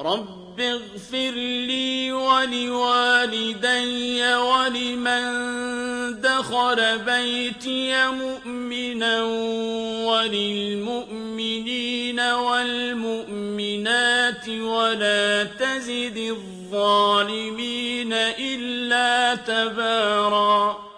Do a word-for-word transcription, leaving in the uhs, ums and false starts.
رب اغفر لي ولوالدي ولمن دخل بيتي مؤمنا وللمؤمنين والمؤمنات ولا تزد الظالمين إلا تباراً.